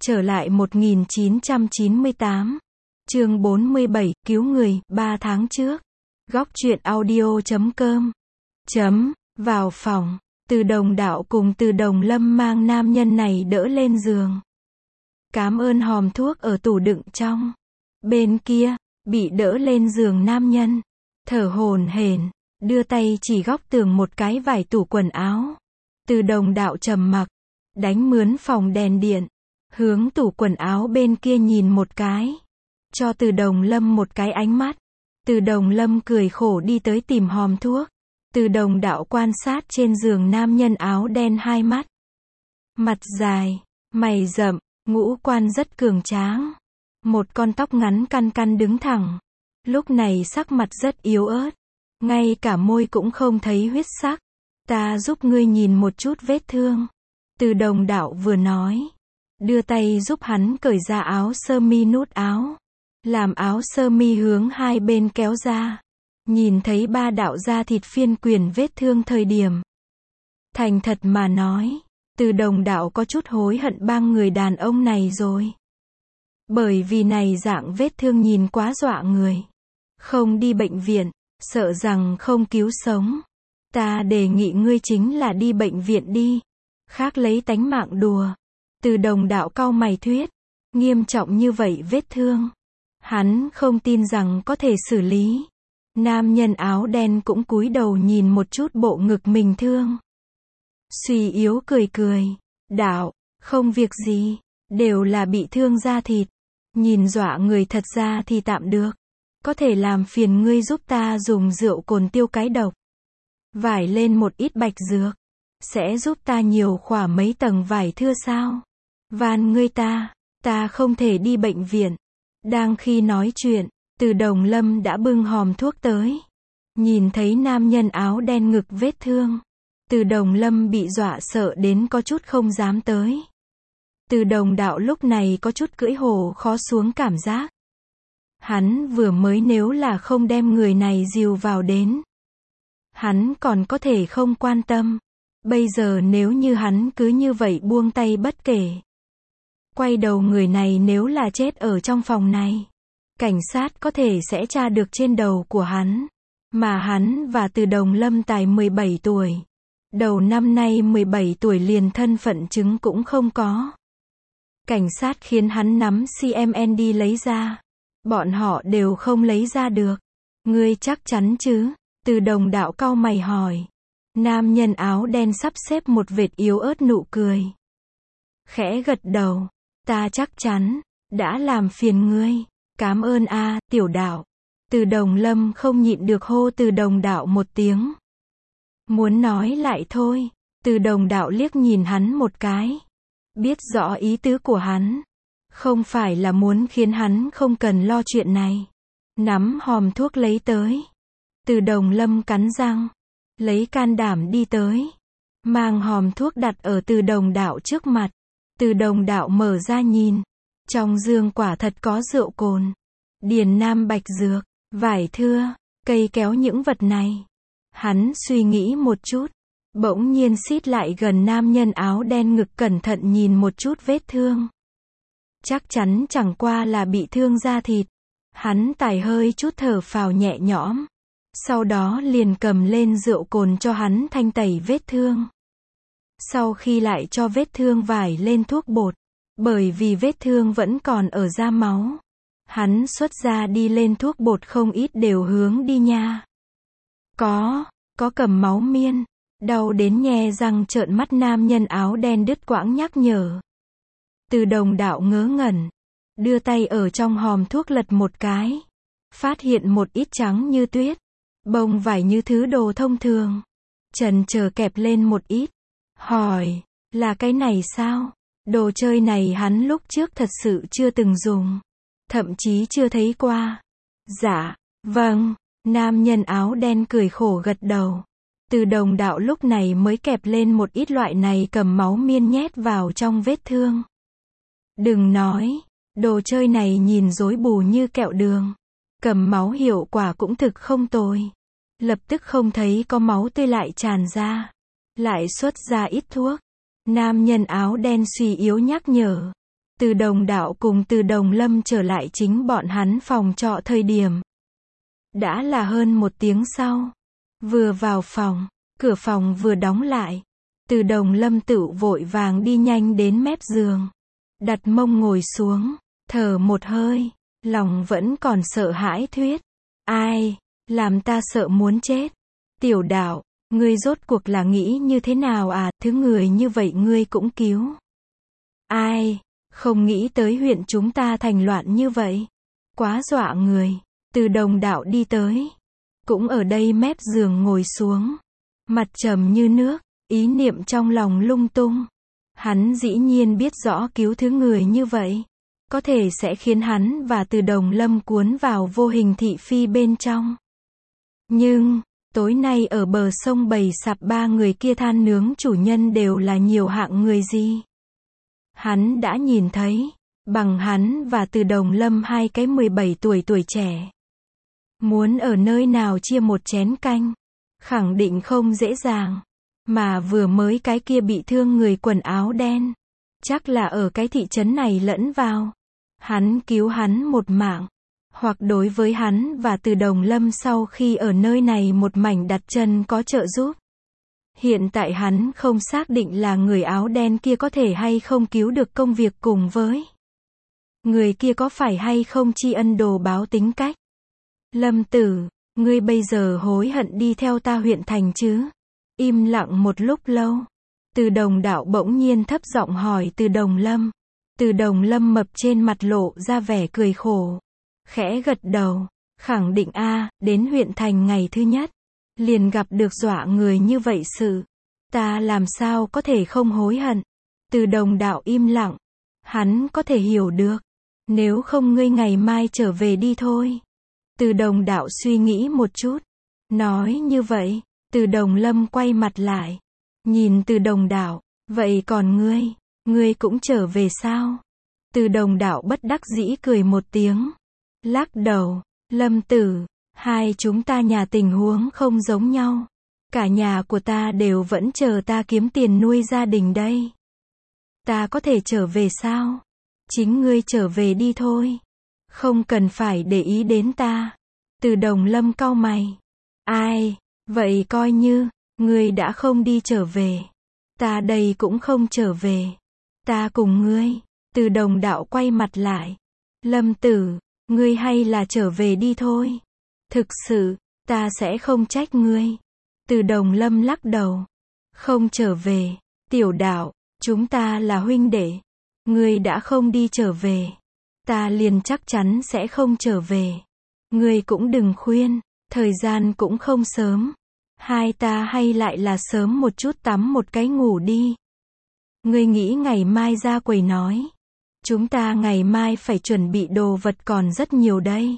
Trở lại 1998. Chương 47, cứu người, 3 tháng trước. Góc truyện audio.com. Vào phòng, Từ Đồng Đạo cùng Từ Đồng Lâm mang nam nhân này đỡ lên giường. Cảm ơn hòm thuốc ở tủ đựng trong. Bên kia, bị đỡ lên giường nam nhân, thở hổn hển, đưa tay chỉ góc tường một cái vải tủ quần áo. Từ Đồng Đạo trầm mặc, đánh mướn phòng đèn điện, hướng tủ quần áo bên kia nhìn một cái, cho Từ Đồng Lâm một cái ánh mắt. Từ Đồng Lâm cười khổ đi tới tìm hòm thuốc. Từ Đồng Đạo quan sát trên giường nam nhân áo đen hai mắt. Mặt dài, mày rậm, ngũ quan rất cường tráng. Một con tóc ngắn căn căn đứng thẳng. Lúc này sắc mặt rất yếu ớt. Ngay cả môi cũng không thấy huyết sắc. Ta giúp ngươi nhìn một chút vết thương. Từ Đồng Đạo vừa nói, đưa tay giúp hắn cởi ra áo sơ mi nút áo. Làm áo sơ mi hướng hai bên kéo ra. Nhìn thấy ba đạo da thịt phiên quyển vết thương thời điểm. Thành thật mà nói, Từ Đồng Đạo có chút hối hận bang người đàn ông này rồi. Bởi vì này dạng vết thương nhìn quá dọa người. Không đi bệnh viện, sợ rằng không cứu sống. Ta đề nghị ngươi chính là đi bệnh viện đi. Khác lấy tánh mạng đùa. Từ Đồng Đạo cau mày thuyết. Nghiêm trọng như vậy vết thương. Hắn không tin rằng có thể xử lý. Nam nhân áo đen cũng cúi đầu nhìn một chút bộ ngực mình thương. Suy yếu cười cười. Đạo, không việc gì. Đều là bị thương da thịt. Nhìn dọa người thật ra thì tạm được. Có thể làm phiền ngươi giúp ta dùng rượu cồn tiêu cái độc. Vải lên một ít bạch dược. Sẽ giúp ta nhiều khỏa mấy tầng vải thưa sao? Van ngươi ta không thể đi bệnh viện. Đang khi nói chuyện, Từ Đồng Lâm đã bưng hòm thuốc tới. Nhìn thấy nam nhân áo đen ngực vết thương. Từ Đồng Lâm bị dọa sợ đến có chút không dám tới. Từ Đồng Đạo lúc này có chút cưỡi hổ khó xuống cảm giác. Hắn vừa mới nếu là không đem người này dìu vào đến. Hắn còn có thể không quan tâm. Bây giờ nếu như hắn cứ như vậy buông tay bất kể. Quay đầu người này nếu là chết ở trong phòng này. Cảnh sát có thể sẽ tra được trên đầu của hắn. Mà hắn và Từ Đồng Lâm tài 17 tuổi. Đầu năm nay 17 tuổi liền thân phận chứng cũng không có. Cảnh sát khiến hắn nắm CMND lấy ra. Bọn họ đều không lấy ra được. Ngươi chắc chắn chứ? Từ Đồng Đạo cau mày hỏi. Nam nhân áo đen sắp xếp một vệt yếu ớt nụ cười. Khẽ gật đầu. Ta chắc chắn. Đã làm phiền ngươi. Cảm ơn a, Tiểu Đạo. Từ Đồng Lâm không nhịn được hô Từ Đồng Đạo một tiếng. Muốn nói lại thôi. Từ Đồng Đạo liếc nhìn hắn một cái. Biết rõ ý tứ của hắn. Không phải là muốn khiến hắn không cần lo chuyện này. Nắm hòm thuốc lấy tới. Từ Đồng Lâm cắn răng. Lấy can đảm đi tới. Mang hòm thuốc đặt ở Từ Đồng Đạo trước mặt. Từ Đồng Đạo mở ra nhìn. Trong giường quả thật có rượu cồn. Điền nam bạch dược. Vải thưa. Cây kéo những vật này. Hắn suy nghĩ một chút. Bỗng nhiên xít lại gần nam nhân áo đen ngực cẩn thận nhìn một chút vết thương. Chắc chắn chẳng qua là bị thương da thịt. Hắn tải hơi chút thở phào nhẹ nhõm. Sau đó liền cầm lên rượu cồn cho hắn thanh tẩy vết thương. Sau khi lại cho vết thương vải lên thuốc bột. Bởi vì vết thương vẫn còn ở da máu. Hắn xuất ra đi lên thuốc bột không ít đều hướng đi nha. Có cầm máu miên. Đau đến nhe răng trợn mắt nam nhân áo đen đứt quãng nhắc nhở. Từ Đồng Đạo ngớ ngẩn. Đưa tay ở trong hòm thuốc lật một cái. Phát hiện một ít trắng như tuyết. Bông vải như thứ đồ thông thường. Chần chờ kẹp lên một ít. Hỏi, là cái này sao? Đồ chơi này hắn lúc trước thật sự chưa từng dùng. Thậm chí chưa thấy qua. Dạ, vâng. Nam nhân áo đen cười khổ gật đầu. Từ Đồng Đạo lúc này mới kẹp lên một ít loại này cầm máu miên nhét vào trong vết thương. Đừng nói, đồ chơi này nhìn rối bù như kẹo đường. Cầm máu hiệu quả cũng thực không tồi. Lập tức không thấy có máu tươi lại tràn ra. Lại xuất ra ít thuốc. Nam nhân áo đen suy yếu nhắc nhở. Từ Đồng Đạo cùng Từ Đồng Lâm trở lại chính bọn hắn phòng trọ thời điểm. Đã là hơn 1 tiếng sau. Vừa vào phòng, cửa phòng vừa đóng lại. Từ Đồng Lâm tựu vội vàng đi nhanh đến mép giường. Đặt mông ngồi xuống, thở một hơi, lòng vẫn còn sợ hãi thuyết. Ai, làm ta sợ muốn chết. Tiểu Đạo, ngươi rốt cuộc là nghĩ như thế nào à, thứ người như vậy ngươi cũng cứu. Ai, không nghĩ tới huyện chúng ta thành loạn như vậy. Quá dọa người. Từ Đồng Đạo đi tới. Cũng ở đây mép giường ngồi xuống. Mặt trầm như nước, ý niệm trong lòng lung tung. Hắn dĩ nhiên biết rõ cứu thứ người như vậy. Có thể sẽ khiến hắn và Từ Đồng Lâm cuốn vào vô hình thị phi bên trong. Nhưng, tối nay ở bờ sông bầy sạp 3 người kia than nướng chủ nhân đều là nhiều hạng người gì. Hắn đã nhìn thấy, bằng hắn và Từ Đồng Lâm 2 cái 17 tuổi tuổi trẻ. Muốn ở nơi nào chia một chén canh, khẳng định không dễ dàng. Mà vừa mới cái kia bị thương người quần áo đen, chắc là ở cái thị trấn này lẫn vào. Hắn cứu hắn một mạng, hoặc đối với hắn và Từ Đồng Lâm sau khi ở nơi này một mảnh đặt chân có trợ giúp. Hiện tại hắn không xác định là người áo đen kia có thể hay không cứu được công việc cùng với người kia có phải hay không tri ân đồ báo tính cách. Lâm tử, ngươi bây giờ hối hận đi theo ta huyện thành chứ? Im lặng một lúc lâu. Từ Đồng Đạo bỗng nhiên thấp giọng hỏi Từ Đồng Lâm. Từ Đồng Lâm mập trên mặt lộ ra vẻ cười khổ. Khẽ gật đầu. Khẳng định a, đến huyện thành ngày thứ nhất. Liền gặp được dọa người như vậy sự. Ta làm sao có thể không hối hận. Từ Đồng Đạo im lặng. Hắn có thể hiểu được. Nếu không ngươi ngày mai trở về đi thôi. Từ Đồng Đạo suy nghĩ một chút. Nói như vậy. Từ Đồng Lâm quay mặt lại. Nhìn Từ Đồng Đạo. Vậy còn ngươi cũng trở về sao? Từ Đồng Đạo bất đắc dĩ cười một tiếng. Lắc đầu. Lâm tử, hai chúng ta nhà tình huống không giống nhau. Cả nhà của ta đều vẫn chờ ta kiếm tiền nuôi gia đình đây. Ta có thể trở về sao? Chính ngươi trở về đi thôi. Không cần phải để ý đến ta. Từ Đồng Lâm cau mày. Ai, vậy coi như, ngươi đã không đi trở về. Ta đây cũng không trở về. Ta cùng ngươi. Từ Đồng Đạo quay mặt lại. Lâm tử, ngươi hay là trở về đi thôi. Thực sự, ta sẽ không trách ngươi. Từ Đồng Lâm lắc đầu. Không trở về. Tiểu Đạo, chúng ta là huynh đệ. Ngươi đã không đi trở về. Ta liền chắc chắn sẽ không trở về. Ngươi cũng đừng khuyên. Thời gian cũng không sớm. Hai ta hay lại là sớm một chút tắm một cái ngủ đi. Ngươi nghĩ ngày mai ra quầy nói. Chúng ta ngày mai phải chuẩn bị đồ vật còn rất nhiều đây.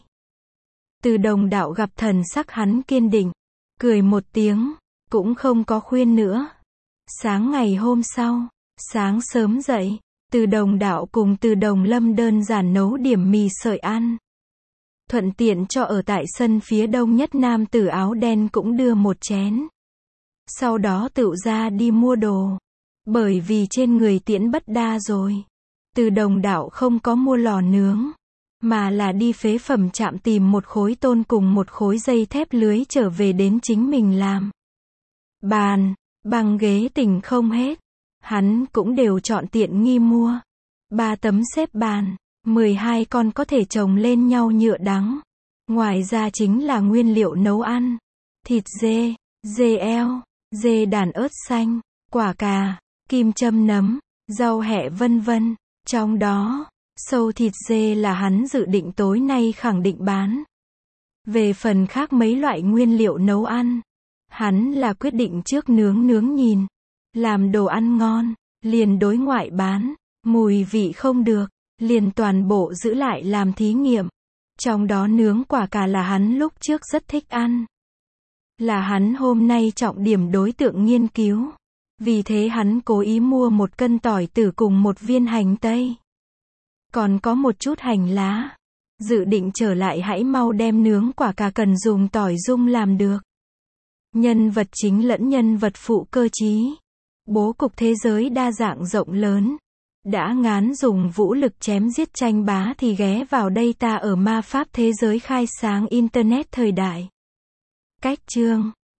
Từ Đồng Đạo gặp thần sắc hắn kiên định. Cười một tiếng. Cũng không có khuyên nữa. Sáng ngày hôm sau. Sáng sớm dậy. Từ Đồng Đạo cùng Từ Đồng Lâm đơn giản nấu điểm mì sợi ăn. Thuận tiện cho ở tại sân phía đông nhất nam tử áo đen cũng đưa một chén. Sau đó tựu ra đi mua đồ. Bởi vì trên người Tiễn Bất Đa rồi. Từ Đồng Đạo không có mua lò nướng. Mà là đi phế phẩm trạm tìm một khối tôn cùng một khối dây thép lưới trở về đến chính mình làm. Bàn, băng ghế tỉnh không hết. Hắn cũng đều chọn tiện nghi mua. 3 tấm xếp bàn. 12 con có thể chồng lên nhau nhựa đắng. Ngoài ra chính là nguyên liệu nấu ăn. Thịt dê, dê eo, dê đàn ớt xanh, quả cà, kim châm nấm, rau hẹ vân vân. Trong đó, sâu thịt dê là hắn dự định tối nay khẳng định bán. Về phần khác mấy loại nguyên liệu nấu ăn, hắn là quyết định trước nướng nhìn. Làm đồ ăn ngon, liền đối ngoại bán. Mùi vị không được, liền toàn bộ giữ lại làm thí nghiệm. Trong đó nướng quả cà là hắn lúc trước rất thích ăn. Là hắn hôm nay trọng điểm đối tượng nghiên cứu. Vì thế hắn cố ý mua 1 cân tỏi tử cùng 1 viên hành tây. Còn có một chút hành lá. Dự định trở lại hãy mau đem nướng quả cà cần dùng tỏi dung làm được. Nhân vật chính lẫn nhân vật phụ cơ trí. Bố cục thế giới đa dạng rộng lớn. Đã ngán dùng vũ lực chém giết tranh bá thì ghé vào đây ta ở ma pháp thế giới khai sáng Internet thời đại. Cách chương